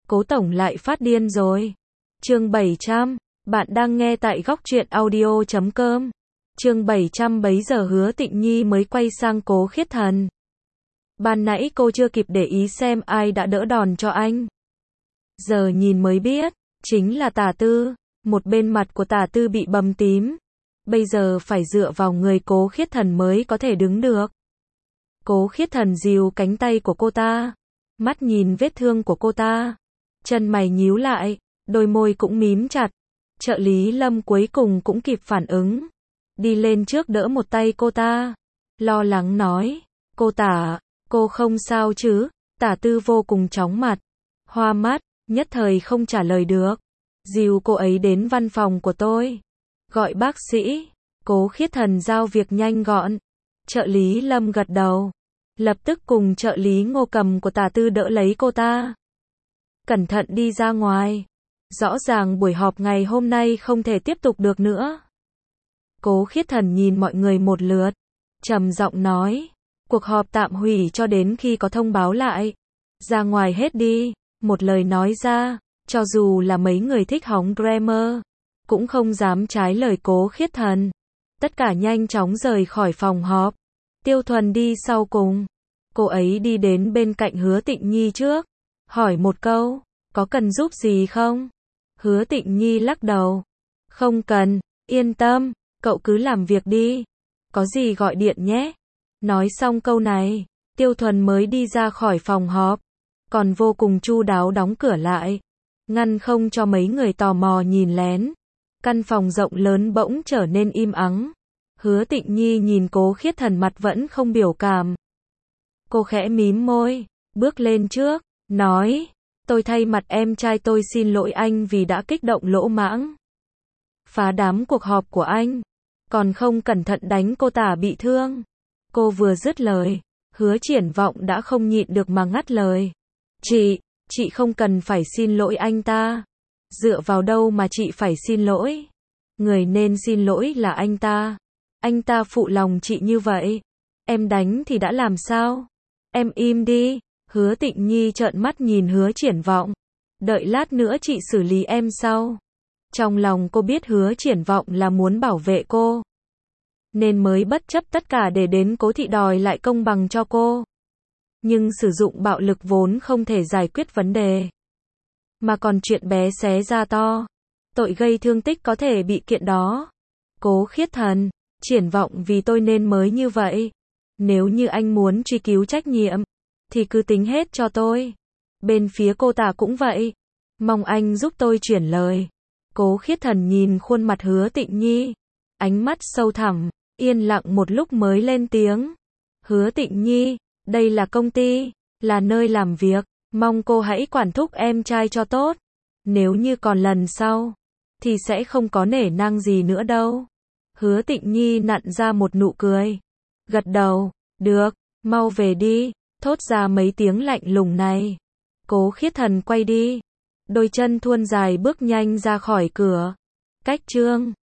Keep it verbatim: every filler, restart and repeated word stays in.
Cố tổng lại phát điên rồi. Chương bảy trăm, bạn đang nghe tại góc truyện audio chấm com. Chương bảy trăm bấy giờ Hứa Tịnh Nhi mới quay sang Cố Khiết Thần. Ban nãy cô chưa kịp để ý xem ai đã đỡ đòn cho anh. Giờ nhìn mới biết, chính là Tả Tư. Một bên mặt của Tả Tư bị bầm tím. Bây giờ phải dựa vào người Cố Khiết Thần mới có thể đứng được. Cố Khiết Thần dìu cánh tay của cô ta. Mắt nhìn vết thương của cô ta. Chân mày nhíu lại, đôi môi cũng mím chặt. Trợ lý Lâm cuối cùng cũng kịp phản ứng. Đi lên trước đỡ một tay cô ta. Lo lắng nói, cô Tả, cô không sao chứ? Tả Tư vô cùng chóng mặt. Hoa mắt, nhất thời không trả lời được. Dìu cô ấy đến văn phòng của tôi. Gọi bác sĩ. Cố Khiết Thần giao việc nhanh gọn. Trợ lý Lâm gật đầu. Lập tức cùng trợ lý Ngô Cầm của Tả Tư đỡ lấy cô ta. Cẩn thận đi ra ngoài. Rõ ràng buổi họp ngày hôm nay không thể tiếp tục được nữa. Cố Khiết Thần nhìn mọi người một lượt. Trầm giọng nói. Cuộc họp tạm hủy cho đến khi có thông báo lại. Ra ngoài hết đi. Một lời nói ra. Cho dù là mấy người thích hóng grammar. Cũng không dám trái lời Cố Khiết Thần. Tất cả nhanh chóng rời khỏi phòng họp. Tiêu Thuần đi sau cùng. Cô ấy đi đến bên cạnh Hứa Tịnh Nhi trước. Hỏi một câu. Có cần giúp gì không? Hứa Tịnh Nhi lắc đầu. Không cần, yên tâm, cậu cứ làm việc đi. Có gì gọi điện nhé. Nói xong câu này, Tiêu Thuần mới đi ra khỏi phòng họp. Còn vô cùng chu đáo đóng cửa lại. Ngăn không cho mấy người tò mò nhìn lén. Căn phòng rộng lớn bỗng trở nên im ắng. Hứa Tịnh Nhi nhìn Cố Khiết Thần mặt vẫn không biểu cảm. Cô khẽ mím môi, bước lên trước, nói. Tôi thay mặt em trai tôi xin lỗi anh vì đã kích động lỗ mãng. Phá đám cuộc họp của anh. Còn không cẩn thận đánh cô Tả bị thương. Cô vừa dứt lời. Hứa Triển Vọng đã không nhịn được mà ngắt lời. Chị, chị không cần phải xin lỗi anh ta. Dựa vào đâu mà chị phải xin lỗi? Người nên xin lỗi là anh ta. Anh ta phụ lòng chị như vậy. Em đánh thì đã làm sao? Em im đi. Hứa Tịnh Nhi trợn mắt nhìn Hứa Triển Vọng. Đợi lát nữa chị xử lý em sau. Trong lòng cô biết Hứa Triển Vọng là muốn bảo vệ cô. Nên mới bất chấp tất cả để đến Cố thị đòi lại công bằng cho cô. Nhưng sử dụng bạo lực vốn không thể giải quyết vấn đề. Mà còn chuyện bé xé ra to. Tội gây thương tích có thể bị kiện đó. Cố Khiết Thần, Triển Vọng vì tôi nên mới như vậy. Nếu như anh muốn truy cứu trách nhiệm. Thì cứ tính hết cho tôi. Bên phía cô Tả cũng vậy. Mong anh giúp tôi chuyển lời. Cố Khiết Thần nhìn khuôn mặt Hứa Tịnh Nhi. Ánh mắt sâu thẳm, yên lặng một lúc mới lên tiếng. Hứa Tịnh Nhi, đây là công ty, là nơi làm việc. Mong cô hãy quản thúc em trai cho tốt. Nếu như còn lần sau, thì sẽ không có nể nang gì nữa đâu. Hứa Tịnh Nhi nặn ra một nụ cười. Gật đầu, được, mau về đi. Thốt ra mấy tiếng lạnh lùng này. Cố Khiết Thần quay đi. Đôi chân thuôn dài bước nhanh ra khỏi cửa. Cách chương